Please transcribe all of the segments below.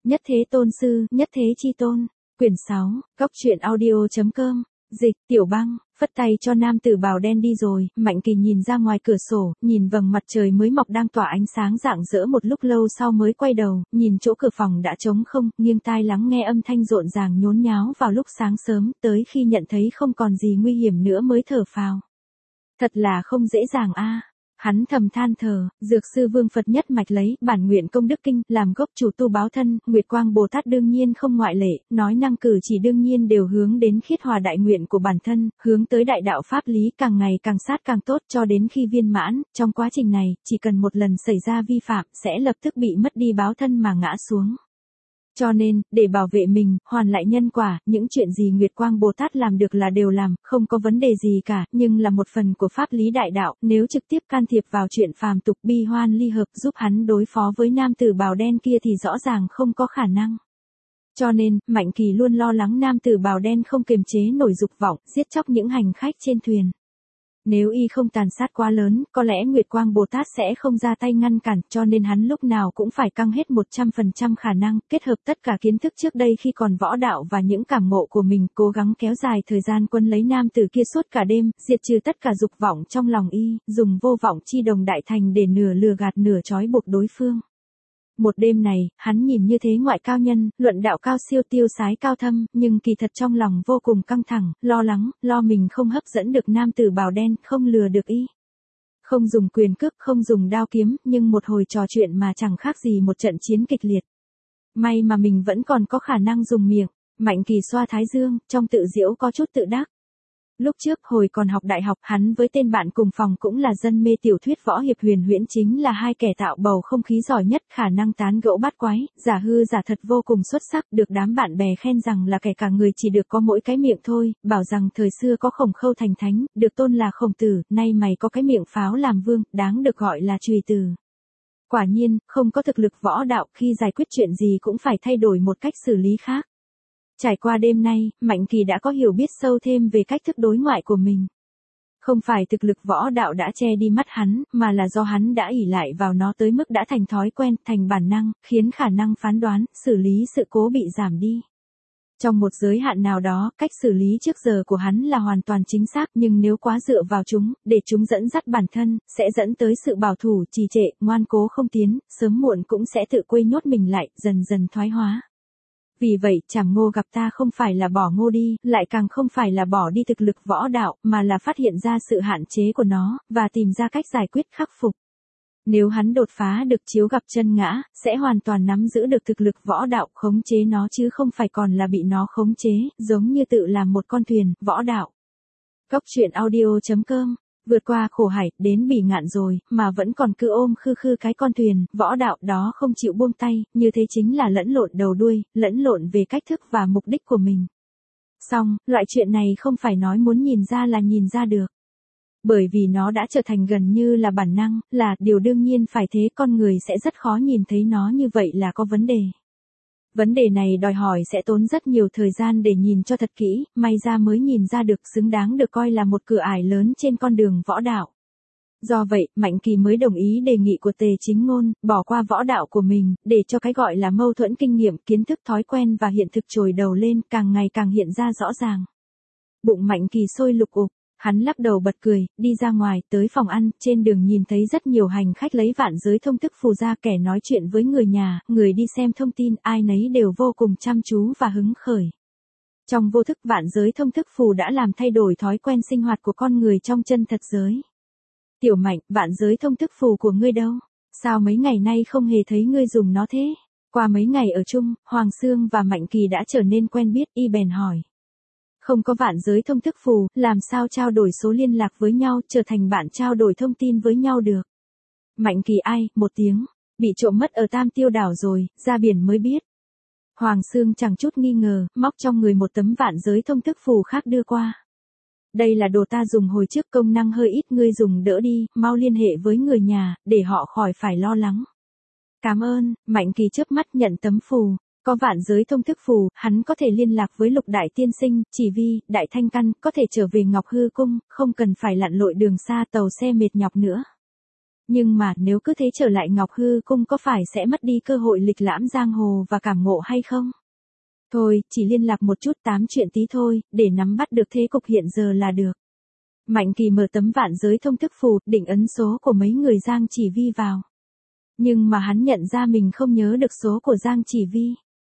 Nhất thế tôn sư, nhất thế chi tôn. Quyển 6, Góc truyện audio.com. Dịch, Tiểu Băng, phất tay cho nam tử bào đen đi rồi, Mạnh Kỳ nhìn ra ngoài cửa sổ, nhìn vầng mặt trời mới mọc đang tỏa ánh sáng rạng rỡ một lúc lâu sau mới quay đầu, nhìn chỗ cửa phòng đã trống không, nghiêng tai lắng nghe âm thanh rộn ràng nhốn nháo vào lúc sáng sớm, tới khi nhận thấy không còn gì nguy hiểm nữa mới thở phào. Thật là không dễ dàng a. Hắn thầm than thở, Dược sư Vương Phật nhất mạch lấy bản nguyện công đức kinh làm gốc chủ tu báo thân, Nguyệt Quang Bồ Tát đương nhiên không ngoại lệ, nói năng cử chỉ đương nhiên đều hướng đến khiết hòa đại nguyện của bản thân, hướng tới đại đạo pháp lý càng ngày càng sát càng tốt cho đến khi viên mãn, trong quá trình này, chỉ cần một lần xảy ra vi phạm sẽ lập tức bị mất đi báo thân mà ngã xuống. Cho nên, để bảo vệ mình, hoàn lại nhân quả, những chuyện gì Nguyệt Quang Bồ Tát làm được là đều làm, không có vấn đề gì cả, nhưng là một phần của pháp lý đại đạo, nếu trực tiếp can thiệp vào chuyện phàm tục bi hoan ly hợp giúp hắn đối phó với nam tử bào đen kia thì rõ ràng không có khả năng. Cho nên, Mạnh Kỳ luôn lo lắng nam tử bào đen không kiềm chế nổi dục vọng, giết chóc những hành khách trên thuyền. Nếu y không tàn sát quá lớn, có lẽ Nguyệt Quang Bồ Tát sẽ không ra tay ngăn cản, cho nên hắn lúc nào cũng phải căng hết 100% khả năng, kết hợp tất cả kiến thức trước đây khi còn võ đạo và những cảm ngộ của mình, cố gắng kéo dài thời gian quân lấy nam tử kia suốt cả đêm, diệt trừ tất cả dục vọng trong lòng y, dùng vô vọng chi đồng đại thành để nửa lừa gạt nửa trói buộc đối phương. Một đêm này, hắn nhìn như thế ngoại cao nhân, luận đạo cao siêu tiêu sái cao thâm, nhưng kỳ thật trong lòng vô cùng căng thẳng, lo lắng, lo mình không hấp dẫn được nam tử bào đen, không lừa được y. Không dùng quyền cước, không dùng đao kiếm, nhưng một hồi trò chuyện mà chẳng khác gì một trận chiến kịch liệt. May mà mình vẫn còn có khả năng dùng miệng. Mạnh Kỳ xoa thái dương, trong tự giễu có chút tự đắc. Lúc trước hồi còn học đại học, hắn với tên bạn cùng phòng cũng là dân mê tiểu thuyết võ hiệp huyền huyễn, chính là hai kẻ tạo bầu không khí giỏi nhất, khả năng tán gẫu bát quái, giả hư giả thật vô cùng xuất sắc, được đám bạn bè khen rằng là kẻ cả người chỉ được có mỗi cái miệng thôi, bảo rằng thời xưa có Khổng Khâu thành thánh, được tôn là Khổng Tử, nay mày có cái miệng pháo làm vương, đáng được gọi là Chùy Tử. Quả nhiên, không có thực lực võ đạo, khi giải quyết chuyện gì cũng phải thay đổi một cách xử lý khác. Trải qua đêm nay, Mạnh Kỳ đã có hiểu biết sâu thêm về cách thức đối ngoại của mình. Không phải thực lực võ đạo đã che đi mắt hắn, mà là do hắn đã ỷ lại vào nó tới mức đã thành thói quen, thành bản năng, khiến khả năng phán đoán, xử lý sự cố bị giảm đi. Trong một giới hạn nào đó, cách xử lý trước giờ của hắn là hoàn toàn chính xác, nhưng nếu quá dựa vào chúng, để chúng dẫn dắt bản thân, sẽ dẫn tới sự bảo thủ, trì trệ, ngoan cố không tiến, sớm muộn cũng sẽ tự quây nhốt mình lại, dần dần thoái hóa. Vì vậy, Trảm Ngô gặp ta không phải là bỏ ngô đi, lại càng không phải là bỏ đi thực lực võ đạo, mà là phát hiện ra sự hạn chế của nó, và tìm ra cách giải quyết khắc phục. Nếu hắn đột phá được chiếu gặp chân ngã, sẽ hoàn toàn nắm giữ được thực lực võ đạo, khống chế nó chứ không phải còn là bị nó khống chế, giống như tự làm một con thuyền, võ đạo. Góc truyện audio.com. Vượt qua khổ hải, đến bỉ ngạn rồi, mà vẫn còn cứ ôm khư khư cái con thuyền, võ đạo đó không chịu buông tay, như thế chính là lẫn lộn đầu đuôi, lẫn lộn về cách thức và mục đích của mình. Song, loại chuyện này không phải nói muốn nhìn ra là nhìn ra được. Bởi vì nó đã trở thành gần như là bản năng, là điều đương nhiên phải thế, con người sẽ rất khó nhìn thấy nó như vậy là có vấn đề. Vấn đề này đòi hỏi sẽ tốn rất nhiều thời gian để nhìn cho thật kỹ, may ra mới nhìn ra được, xứng đáng được coi là một cửa ải lớn trên con đường võ đạo. Do vậy, Mạnh Kỳ mới đồng ý đề nghị của Tề Chính Ngôn, bỏ qua võ đạo của mình, để cho cái gọi là mâu thuẫn kinh nghiệm, kiến thức thói quen và hiện thực trồi đầu lên, càng ngày càng hiện ra rõ ràng. Bụng Mạnh Kỳ sôi lục ục. Hắn lắc đầu bật cười, đi ra ngoài, tới phòng ăn, trên đường nhìn thấy rất nhiều hành khách lấy vạn giới thông thức phù ra, kẻ nói chuyện với người nhà, người đi xem thông tin, ai nấy đều vô cùng chăm chú và hứng khởi. Trong vô thức, vạn giới thông thức phù đã làm thay đổi thói quen sinh hoạt của con người trong chân thật giới. Tiểu Mạnh, vạn giới thông thức phù của ngươi đâu? Sao mấy ngày nay không hề thấy ngươi dùng nó thế? Qua mấy ngày ở chung, Hoàng Xương và Mạnh Kỳ đã trở nên quen biết, y bèn hỏi. Không có vạn giới thông thức phù, làm sao trao đổi số liên lạc với nhau, trở thành bạn trao đổi thông tin với nhau được. Mạnh Kỳ ai, một tiếng, bị trộm mất ở Tam Tiêu đảo rồi, ra biển mới biết. Hoàng Xương chẳng chút nghi ngờ, móc trong người một tấm vạn giới thông thức phù khác đưa qua. Đây là đồ ta dùng hồi trước, công năng hơi ít, ngươi dùng đỡ đi, mau liên hệ với người nhà, để họ khỏi phải lo lắng. Cảm ơn. Mạnh Kỳ chớp mắt nhận tấm phù. Có vạn giới thông thức phù, hắn có thể liên lạc với Lục Đại Tiên Sinh, Chỉ Vi, Đại Thanh Căn, có thể trở về Ngọc Hư Cung, không cần phải lặn lội đường xa tàu xe mệt nhọc nữa. Nhưng mà nếu cứ thế trở lại Ngọc Hư Cung có phải sẽ mất đi cơ hội lịch lãm giang hồ và cảm ngộ hay không? Thôi, chỉ liên lạc một chút tám chuyện tí thôi, để nắm bắt được thế cục hiện giờ là được. Mạnh Kỳ mở tấm vạn giới thông thức phù, định ấn số của mấy người Giang Chỉ Vi vào. Nhưng mà hắn nhận ra mình không nhớ được số của Giang Chỉ Vi.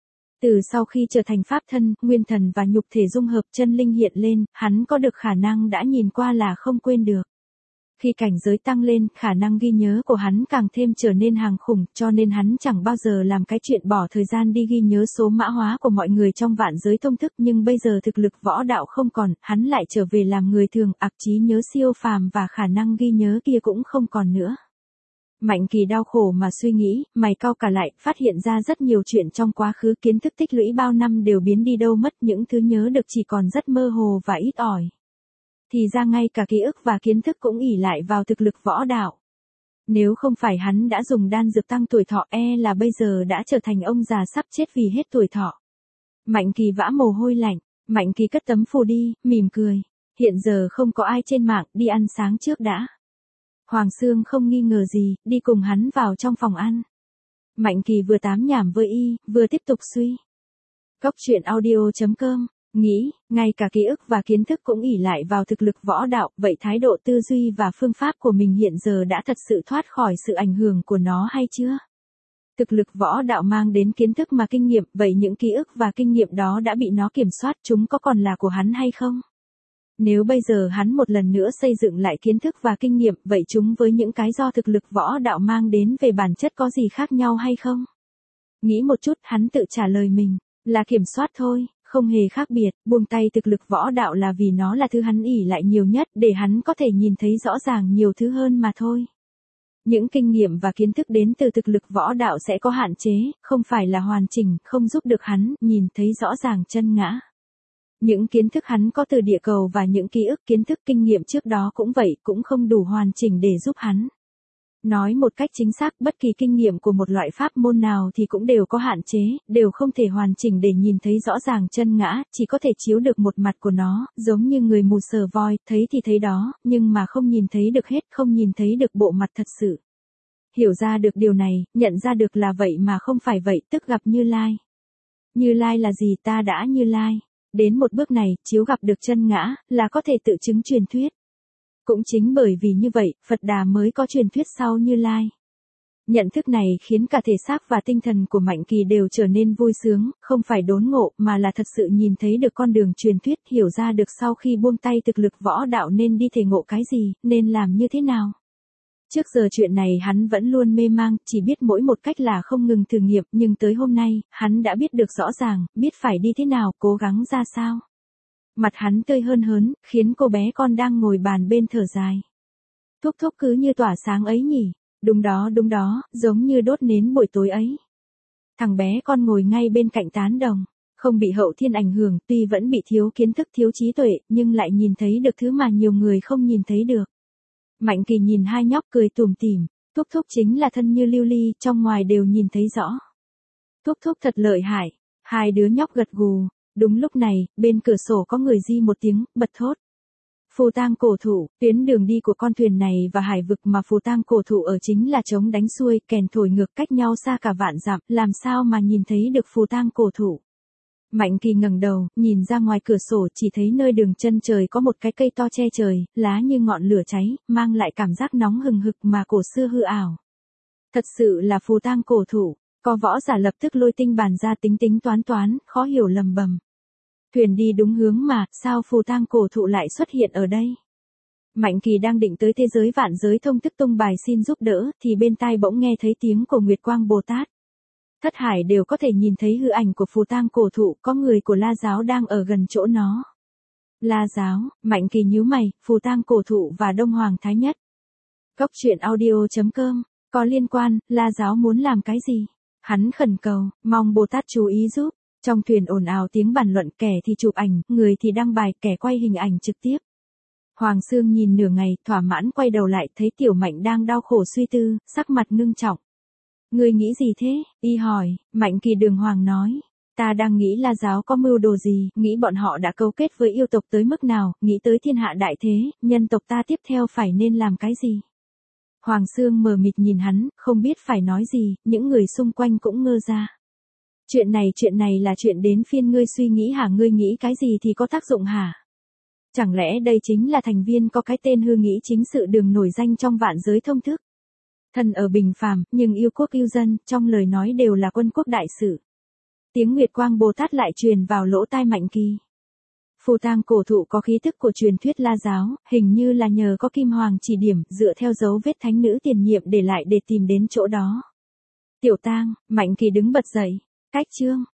Từ sau khi trở thành pháp thân, nguyên thần và nhục thể dung hợp chân linh hiện lên, hắn có được khả năng đã nhìn qua là không quên được. Khi cảnh giới tăng lên, khả năng ghi nhớ của hắn càng thêm trở nên hàng khủng, cho nên hắn chẳng bao giờ làm cái chuyện bỏ thời gian đi ghi nhớ số mã hóa của mọi người trong vạn giới thông thức, nhưng bây giờ thực lực võ đạo không còn, hắn lại trở về làm người thường, trí nhớ siêu phàm và khả năng ghi nhớ kia cũng không còn nữa. Mạnh Kỳ đau khổ mà suy nghĩ, mày cau cả lại, phát hiện ra rất nhiều chuyện trong quá khứ kiến thức tích lũy bao năm đều biến đi đâu mất, những thứ nhớ được chỉ còn rất mơ hồ và ít ỏi. Thì ra ngay cả ký ức và kiến thức cũng ỷ lại vào thực lực võ đạo. Nếu không phải hắn đã dùng đan dược tăng tuổi thọ là bây giờ đã trở thành ông già sắp chết vì hết tuổi thọ. Mạnh Kỳ vã mồ hôi lạnh, Mạnh Kỳ cất tấm phù đi, mỉm cười. Hiện giờ không có ai trên mạng, đi ăn sáng trước đã. Hoàng Sương không nghi ngờ gì, đi cùng hắn vào trong phòng ăn. Mạnh Kỳ vừa tám nhảm với y, vừa tiếp tục suy. Cốc truyện audio.com nghĩ, ngay cả ký ức và kiến thức cũng ỷ lại vào thực lực võ đạo, vậy thái độ tư duy và phương pháp của mình hiện giờ đã thật sự thoát khỏi sự ảnh hưởng của nó hay chưa? Thực lực võ đạo mang đến kiến thức mà kinh nghiệm, vậy những ký ức và kinh nghiệm đó đã bị nó kiểm soát, chúng có còn là của hắn hay không? Nếu bây giờ hắn một lần nữa xây dựng lại kiến thức và kinh nghiệm, vậy chúng với những cái do thực lực võ đạo mang đến về bản chất có gì khác nhau hay không? Nghĩ một chút, hắn tự trả lời mình, là kiểm soát thôi. Không hề khác biệt, buông tay thực lực võ đạo là vì nó là thứ hắn ỷ lại nhiều nhất để hắn có thể nhìn thấy rõ ràng nhiều thứ hơn mà thôi. Những kinh nghiệm và kiến thức đến từ thực lực võ đạo sẽ có hạn chế, không phải là hoàn chỉnh, không giúp được hắn nhìn thấy rõ ràng chân ngã. Những kiến thức hắn có từ địa cầu và những ký ức kiến thức kinh nghiệm trước đó cũng vậy, cũng không đủ hoàn chỉnh để giúp hắn. Nói một cách chính xác, bất kỳ kinh nghiệm của một loại pháp môn nào thì cũng đều có hạn chế, đều không thể hoàn chỉnh để nhìn thấy rõ ràng chân ngã, chỉ có thể chiếu được một mặt của nó, giống như người mù sờ voi, thấy thì thấy đó, nhưng mà không nhìn thấy được hết, không nhìn thấy được bộ mặt thật sự. Hiểu ra được điều này, nhận ra được là vậy mà không phải vậy, tức gặp Như Lai. Như Lai là gì? Ta đã Như Lai. Đến một bước này, chiếu gặp được chân ngã, là có thể tự chứng truyền thuyết. Cũng chính bởi vì như vậy, Phật Đà mới có truyền thuyết sau Như Lai. Nhận thức này khiến cả thể xác và tinh thần của Mạnh Kỳ đều trở nên vui sướng, không phải đốn ngộ mà là thật sự nhìn thấy được con đường truyền thuyết, hiểu ra được sau khi buông tay thực lực võ đạo nên đi thể ngộ cái gì, nên làm như thế nào. Trước giờ chuyện này hắn vẫn luôn mê mang, chỉ biết mỗi một cách là không ngừng thử nghiệm, nhưng tới hôm nay, hắn đã biết được rõ ràng, biết phải đi thế nào, cố gắng ra sao. Mặt hắn tươi hơn hớn, khiến cô bé con đang ngồi bàn bên thở dài. Thúc thúc cứ như tỏa sáng ấy nhỉ, đúng đó, giống như đốt nến buổi tối ấy. Thằng bé con ngồi ngay bên cạnh tán đồng, không bị hậu thiên ảnh hưởng, tuy vẫn bị thiếu kiến thức thiếu trí tuệ, nhưng lại nhìn thấy được thứ mà nhiều người không nhìn thấy được. Mạnh Kỳ nhìn hai nhóc cười tủm tỉm, thúc thúc chính là thân như lưu ly, trong ngoài đều nhìn thấy rõ. Thúc thúc thật lợi hại, hai đứa nhóc gật gù. Đúng lúc này, bên cửa sổ có người di một tiếng, bật thốt. Phù tang cổ thụ, tuyến đường đi của con thuyền này và hải vực mà phù tang cổ thụ ở chính là trống đánh xuôi, kèn thổi ngược cách nhau xa cả vạn dặm, làm sao mà nhìn thấy được phù tang cổ thụ. Mạnh Kỳ ngẩng đầu, nhìn ra ngoài cửa sổ chỉ thấy nơi đường chân trời có một cái cây to che trời, lá như ngọn lửa cháy, mang lại cảm giác nóng hừng hực mà cổ xưa hư ảo. Thật sự là phù tang cổ thụ, có võ giả lập tức lôi tinh bàn ra tính tính toán, khó hiểu lầm bầm. Thuyền đi đúng hướng mà, sao phù tang cổ thụ lại xuất hiện ở đây? Mạnh Kỳ đang định tới thế giới vạn giới thông thức tung bài xin giúp đỡ, thì bên tai bỗng nghe thấy tiếng của Nguyệt Quang Bồ Tát. Thất hải đều có thể nhìn thấy hư ảnh của phù tang cổ thụ, có người của La Giáo đang ở gần chỗ nó. La Giáo, Mạnh Kỳ nhíu mày, phù tang cổ thụ và Đông Hoàng Thái Nhất. Cốc truyện audio.com, có liên quan, La Giáo muốn làm cái gì? Hắn khẩn cầu, mong Bồ Tát chú ý giúp. Trong thuyền ồn ào tiếng bàn luận, kẻ thì chụp ảnh, người thì đăng bài, kẻ quay hình ảnh trực tiếp. Hoàng Sương nhìn nửa ngày, thỏa mãn quay đầu lại, thấy Tiểu Mạnh đang đau khổ suy tư, sắc mặt ngưng trọng. Ngươi nghĩ gì thế? Y hỏi. Mạnh Kỳ đường hoàng nói. Ta đang nghĩ La Giáo có mưu đồ gì, nghĩ bọn họ đã cấu kết với yêu tộc tới mức nào, nghĩ tới thiên hạ đại thế, nhân tộc ta tiếp theo phải nên làm cái gì. Hoàng Sương mờ mịt nhìn hắn, không biết phải nói gì, những người xung quanh cũng ngơ ra. Chuyện này là chuyện đến phiên ngươi suy nghĩ hả? Ngươi nghĩ cái gì thì có tác dụng hả? Chẳng lẽ đây chính là thành viên có cái tên hư nghĩ chính sự đường nổi danh trong vạn giới thông thức? Thân ở bình phàm, nhưng yêu quốc yêu dân, trong lời nói đều là quân quốc đại sự. Tiếng Nguyệt Quang Bồ Tát lại truyền vào lỗ tai Mạnh Kỳ. Phù tang cổ thụ có khí tức của truyền thuyết La giáo, hình như là nhờ có Kim Hoàng chỉ điểm, dựa theo dấu vết thánh nữ tiền nhiệm để lại để tìm đến chỗ đó. Tiểu Tang, Mạnh Kỳ đứng bật dậy. Cách chương.